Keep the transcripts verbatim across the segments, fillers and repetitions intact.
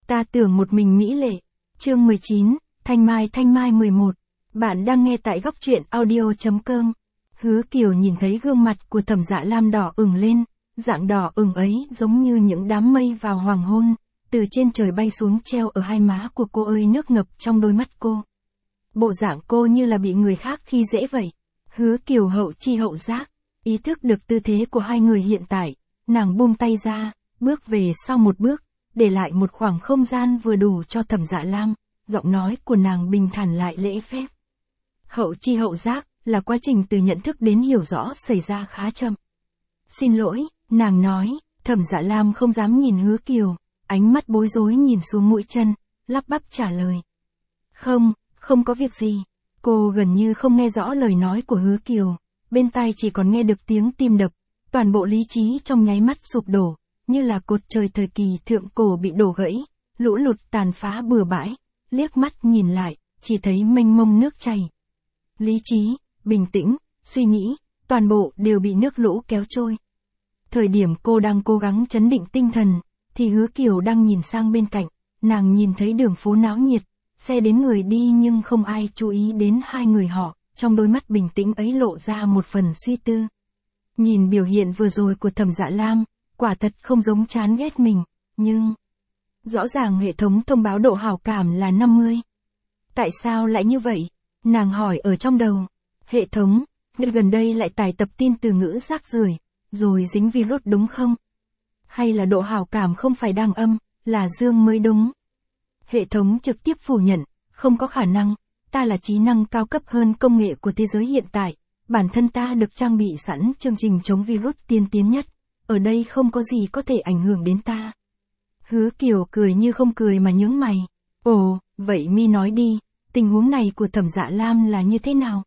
Ta tưởng một mình mỹ lệ. Chương mười chín, Thanh Mai Thanh Mai mười một. Bạn đang nghe tại góc truyện audio.com. Hứa Kiều nhìn thấy gương mặt của Thẩm Dạ Lam đỏ ửng lên, dạng đỏ ửng ấy giống như những đám mây vào hoàng hôn, từ trên trời bay xuống treo ở hai má của cô ơi, nước ngập trong đôi mắt cô. Bộ dạng cô như là bị người khác khi dễ vậy. Hứa Kiều hậu chi hậu giác, ý thức được tư thế của hai người hiện tại, nàng buông tay ra, bước về sau một bước, để lại một khoảng không gian vừa đủ cho Thẩm Dạ Lam, giọng nói của nàng bình thản lại lễ phép. Hậu chi hậu giác là quá trình từ nhận thức đến hiểu rõ xảy ra khá chậm. Xin lỗi, nàng nói. Thẩm Dạ Lam không dám nhìn Hứa Kiều, ánh mắt bối rối nhìn xuống mũi chân, lắp bắp trả lời. Không, không có việc gì. Cô gần như không nghe rõ lời nói của Hứa Kiều, bên tai chỉ còn nghe được tiếng tim đập, toàn bộ lý trí trong nháy mắt sụp đổ, như là cột trời thời kỳ thượng cổ bị đổ gãy, lũ lụt tàn phá bừa bãi, liếc mắt nhìn lại, chỉ thấy mênh mông nước chảy. Lý trí, bình tĩnh, suy nghĩ, toàn bộ đều bị nước lũ kéo trôi. Thời điểm cô đang cố gắng trấn định tinh thần, thì Hứa Kiều đang nhìn sang bên cạnh, nàng nhìn thấy đường phố náo nhiệt, xe đến người đi nhưng không ai chú ý đến hai người họ, trong đôi mắt bình tĩnh ấy lộ ra một phần suy tư. Nhìn biểu hiện vừa rồi của Thẩm Dạ Lam, quả thật không giống chán ghét mình, nhưng... Rõ ràng hệ thống thông báo độ hảo cảm là năm mươi. Tại sao lại như vậy? Nàng hỏi ở trong đầu. Hệ thống, gần đây lại tải tập tin từ ngữ rác rưởi, rồi dính virus đúng không? Hay là độ hảo cảm không phải đang âm, là dương mới đúng? Hệ thống trực tiếp phủ nhận, không có khả năng, ta là trí năng cao cấp hơn công nghệ của thế giới hiện tại, bản thân ta được trang bị sẵn chương trình chống virus tiên tiến nhất, ở đây không có gì có thể ảnh hưởng đến ta. Hứa Kiều cười như không cười mà nhướng mày. Ồ, vậy mi nói đi, tình huống này của Thẩm Dạ Lam là như thế nào?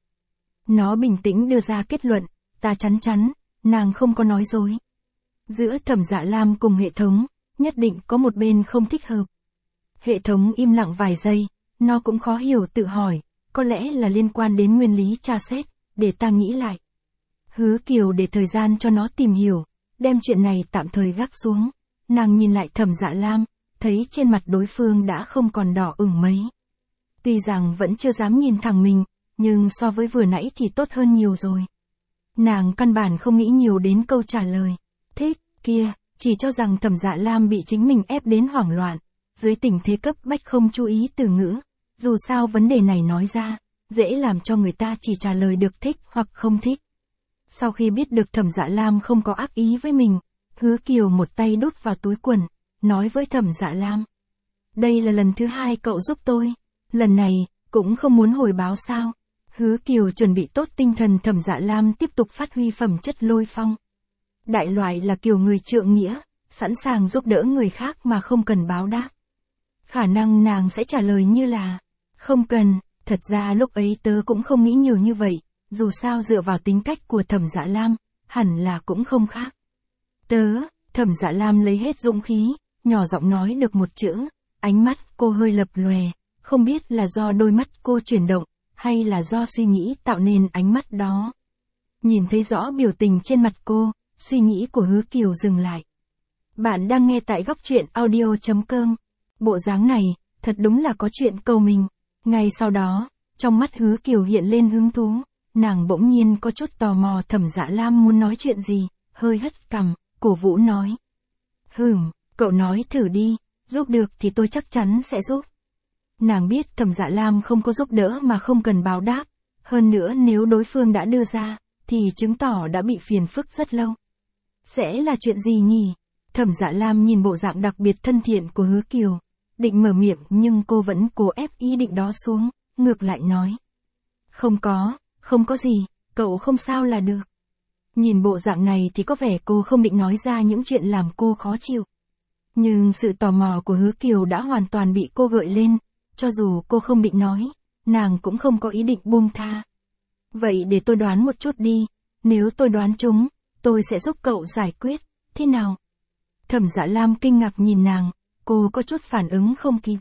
Nó bình tĩnh đưa ra kết luận, ta chắn chắn, nàng không có nói dối. Giữa Thẩm Dạ Lam cùng hệ thống, nhất định có một bên không thích hợp. Hệ thống im lặng vài giây, nó cũng khó hiểu tự hỏi, có lẽ là liên quan đến nguyên lý tra xét, để ta nghĩ lại. Hứa Kiều để thời gian cho nó tìm hiểu, đem chuyện này tạm thời gác xuống. Nàng nhìn lại Thẩm Dạ Lam, thấy trên mặt đối phương đã không còn đỏ ửng mấy. Tuy rằng vẫn chưa dám nhìn thẳng mình, nhưng so với vừa nãy thì tốt hơn nhiều rồi. Nàng căn bản không nghĩ nhiều đến câu trả lời. Thích, kia, chỉ cho rằng Thẩm Dạ Lam bị chính mình ép đến hoảng loạn. Dưới tình thế cấp bách không chú ý từ ngữ. Dù sao vấn đề này nói ra, dễ làm cho người ta chỉ trả lời được thích hoặc không thích. Sau khi biết được Thẩm Dạ Lam không có ác ý với mình, Hứa Kiều một tay đút vào túi quần, nói với Thẩm Dạ Lam. Đây là lần thứ hai cậu giúp tôi. Lần này, cũng không muốn hồi báo sao. Hứa Kiều chuẩn bị tốt tinh thần. Thẩm Dạ Lam tiếp tục phát huy phẩm chất lôi phong. Đại loại là kiểu người trượng nghĩa, sẵn sàng giúp đỡ người khác mà không cần báo đáp. Khả năng nàng sẽ trả lời như là, không cần, thật ra lúc ấy tớ cũng không nghĩ nhiều như vậy, dù sao dựa vào tính cách của Thẩm Dạ Lam, hẳn là cũng không khác. Tớ, Thẩm Dạ Lam lấy hết dũng khí, nhỏ giọng nói được một chữ, ánh mắt cô hơi lập lòe, không biết là do đôi mắt cô chuyển động, hay là do suy nghĩ tạo nên ánh mắt đó. Nhìn thấy rõ biểu tình trên mặt cô, suy nghĩ của Hứa Kiều dừng lại. Bạn đang nghe tại góc truyện audio.com. Bộ dáng này, thật đúng là có chuyện cầu mình. Ngay sau đó, trong mắt Hứa Kiều hiện lên hứng thú, nàng bỗng nhiên có chút tò mò Thẩm Dạ Lam muốn nói chuyện gì, hơi hất cằm, cổ vũ nói. Hừm, cậu nói thử đi, giúp được thì tôi chắc chắn sẽ giúp. Nàng biết Thẩm Dạ Lam không có giúp đỡ mà không cần báo đáp, hơn nữa nếu đối phương đã đưa ra, thì chứng tỏ đã bị phiền phức rất lâu. Sẽ là chuyện gì nhỉ? Thẩm Dạ Lam nhìn bộ dạng đặc biệt thân thiện của Hứa Kiều, định mở miệng nhưng cô vẫn cố ép ý định đó xuống, ngược lại nói. Không có, không có gì, cậu không sao là được. Nhìn bộ dạng này thì có vẻ cô không định nói ra những chuyện làm cô khó chịu. Nhưng sự tò mò của Hứa Kiều đã hoàn toàn bị cô gợi lên, cho dù cô không định nói, nàng cũng không có ý định buông tha. Vậy để tôi đoán một chút đi, nếu tôi đoán trúng, tôi sẽ giúp cậu giải quyết, thế nào? Thẩm Dạ Lam kinh ngạc nhìn nàng, cô có chút phản ứng không kịp.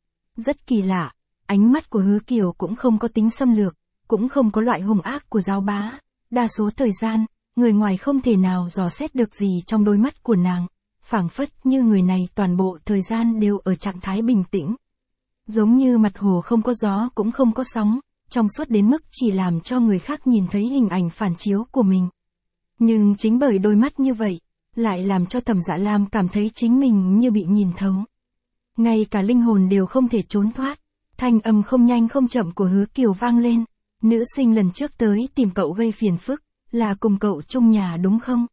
Rất kỳ lạ, ánh mắt của Hứa Kiều cũng không có tính xâm lược, cũng không có loại hung ác của giáo bá. Đa số thời gian, người ngoài không thể nào dò xét được gì trong đôi mắt của nàng. phảng phất như người này toàn bộ thời gian đều ở trạng thái bình tĩnh. Giống như mặt hồ không có gió cũng không có sóng, trong suốt đến mức chỉ làm cho người khác nhìn thấy hình ảnh phản chiếu của mình. Nhưng chính bởi đôi mắt như vậy, lại làm cho Thẩm Dạ Lam cảm thấy chính mình như bị nhìn thấu. Ngay cả linh hồn đều không thể trốn thoát. Thanh âm không nhanh không chậm của Hứa Kiều vang lên. Nữ sinh lần trước tới tìm cậu gây phiền phức, là cùng cậu chung nhà đúng không?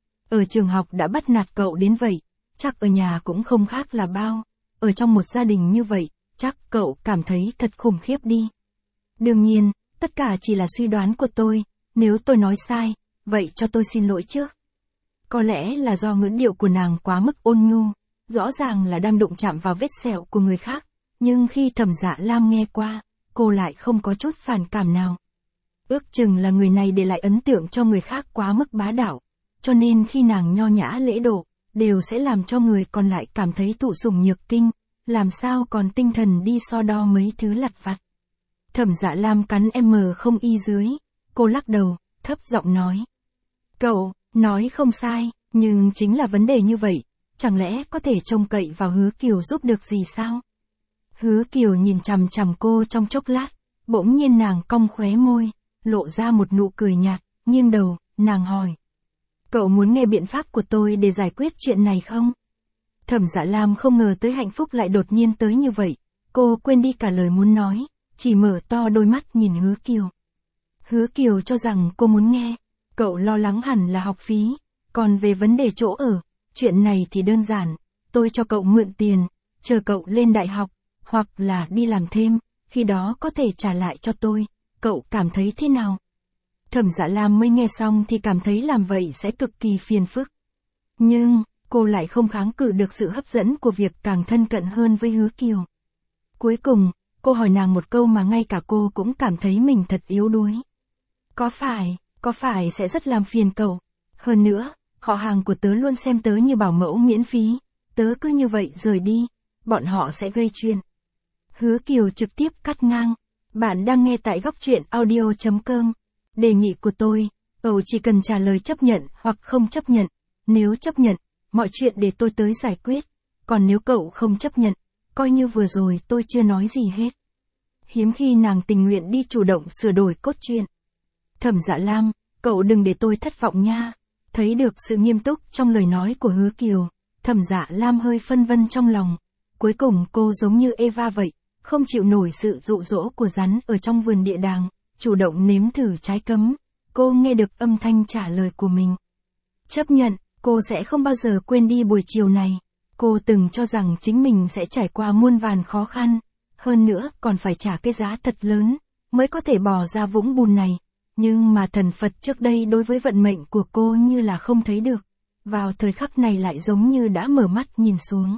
Ở trường học đã bắt nạt cậu đến vậy, chắc ở nhà cũng không khác là bao. Ở trong một gia đình như vậy, chắc cậu cảm thấy thật khủng khiếp đi. Đương nhiên, tất cả chỉ là suy đoán của tôi, nếu tôi nói sai, vậy cho tôi xin lỗi trước. Có lẽ là do ngữ điệu của nàng quá mức ôn nhu, rõ ràng là đang đụng chạm vào vết sẹo của người khác, nhưng khi Thẩm Dạ Lam nghe qua, cô lại không có chút phản cảm nào. Ước chừng là người này để lại ấn tượng cho người khác quá mức bá đạo, cho nên khi nàng nho nhã lễ độ, đều sẽ làm cho người còn lại cảm thấy thụ sủng nhược kinh, làm sao còn tinh thần đi so đo mấy thứ lặt vặt. Thẩm Dạ Lam cắn em không y dưới, cô lắc đầu, thấp giọng nói. Cậu, nói không sai, nhưng chính là vấn đề như vậy, chẳng lẽ có thể trông cậy vào Hứa Kiều giúp được gì sao? Hứa Kiều nhìn chằm chằm cô trong chốc lát, bỗng nhiên nàng cong khóe môi, lộ ra một nụ cười nhạt, nghiêng đầu, nàng hỏi. Cậu muốn nghe biện pháp của tôi để giải quyết chuyện này không? Thẩm Dạ Lam không ngờ tới hạnh phúc lại đột nhiên tới như vậy, cô quên đi cả lời muốn nói, chỉ mở to đôi mắt nhìn Hứa Kiều. Hứa Kiều cho rằng cô muốn nghe, cậu lo lắng hẳn là học phí, còn về vấn đề chỗ ở, chuyện này thì đơn giản, tôi cho cậu mượn tiền, chờ cậu lên đại học, hoặc là đi làm thêm, khi đó có thể trả lại cho tôi, cậu cảm thấy thế nào? Thẩm Dạ Lam mới nghe xong thì cảm thấy làm vậy sẽ cực kỳ phiền phức. Nhưng, cô lại không kháng cự được sự hấp dẫn của việc càng thân cận hơn với Hứa Kiều. Cuối cùng, cô hỏi nàng một câu mà ngay cả cô cũng cảm thấy mình thật yếu đuối. Có phải, có phải sẽ rất làm phiền cậu? Hơn nữa, họ hàng của tớ luôn xem tớ như bảo mẫu miễn phí, tớ cứ như vậy rời đi, bọn họ sẽ gây chuyện. Hứa Kiều trực tiếp cắt ngang. Bạn đang nghe tại góc truyện audio chấm com. Đề nghị của tôi, cậu chỉ cần trả lời chấp nhận hoặc không chấp nhận. Nếu chấp nhận, mọi chuyện để tôi tới giải quyết. Còn nếu cậu không chấp nhận, coi như vừa rồi tôi chưa nói gì hết. Hiếm khi nàng tình nguyện đi chủ động sửa đổi cốt truyện. Thẩm Dạ Lam, cậu đừng để tôi thất vọng nha. Thấy được sự nghiêm túc trong lời nói của Hứa Kiều, Thẩm Dạ Lam hơi phân vân trong lòng. Cuối cùng cô giống như Eva vậy, không chịu nổi sự dụ dỗ của rắn ở trong vườn địa đàng, chủ động nếm thử trái cấm. Cô nghe được âm thanh trả lời của mình. Chấp nhận, cô sẽ không bao giờ quên đi buổi chiều này. Cô từng cho rằng chính mình sẽ trải qua muôn vàn khó khăn, hơn nữa còn phải trả cái giá thật lớn, mới có thể bỏ ra vũng bùn này. Nhưng mà thần Phật trước đây đối với vận mệnh của cô như là không thấy được, vào thời khắc này lại giống như đã mở mắt nhìn xuống.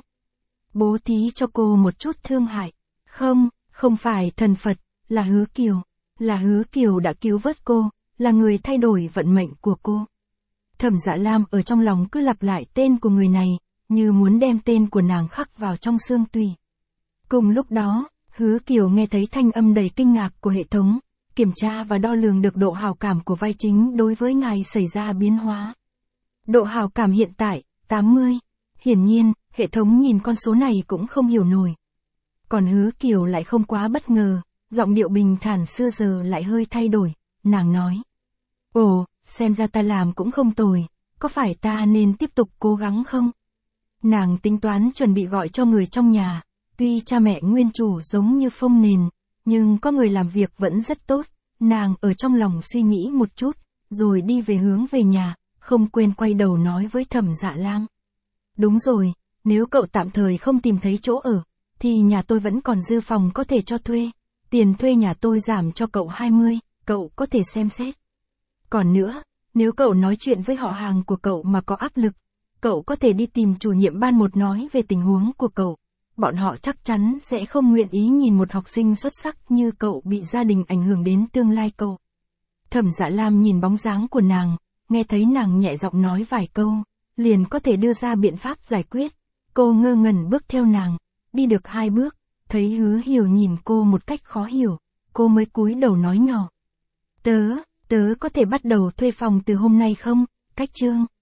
Bố thí cho cô một chút thương hại. Không, không phải thần Phật, là Hứa Kiều. Là Hứa Kiều đã cứu vớt cô, là người thay đổi vận mệnh của cô. Thẩm Dạ Lam ở trong lòng cứ lặp lại tên của người này, như muốn đem tên của nàng khắc vào trong xương tủy. Cùng lúc đó, Hứa Kiều nghe thấy thanh âm đầy kinh ngạc của hệ thống, kiểm tra và đo lường được độ hào cảm của vai chính đối với ngài xảy ra biến hóa. Độ hào cảm hiện tại, tám mươi. Hiển nhiên, hệ thống nhìn con số này cũng không hiểu nổi. Còn Hứa Kiều lại không quá bất ngờ, giọng điệu bình thản xưa giờ lại hơi thay đổi, nàng nói. Ồ, xem ra ta làm cũng không tồi, có phải ta nên tiếp tục cố gắng không? Nàng tính toán chuẩn bị gọi cho người trong nhà, tuy cha mẹ nguyên chủ giống như phông nền, nhưng có người làm việc vẫn rất tốt, nàng ở trong lòng suy nghĩ một chút, rồi đi về hướng về nhà, không quên quay đầu nói với Thẩm Dạ Lam. Đúng rồi, nếu cậu tạm thời không tìm thấy chỗ ở, thì nhà tôi vẫn còn dư phòng có thể cho thuê, tiền thuê nhà tôi giảm cho cậu hai mươi, cậu có thể xem xét. Còn nữa, nếu cậu nói chuyện với họ hàng của cậu mà có áp lực, cậu có thể đi tìm chủ nhiệm ban một nói về tình huống của cậu. Bọn họ chắc chắn sẽ không nguyện ý nhìn một học sinh xuất sắc như cậu bị gia đình ảnh hưởng đến tương lai cậu. Thẩm Dạ Lam nhìn bóng dáng của nàng, nghe thấy nàng nhẹ giọng nói vài câu, liền có thể đưa ra biện pháp giải quyết. Cô ngơ ngẩn bước theo nàng, đi được hai bước, thấy Hứa Hiểu nhìn cô một cách khó hiểu, cô mới cúi đầu nói nhỏ. Tớ, tớ có thể bắt đầu thuê phòng từ hôm nay không, Cách Trương?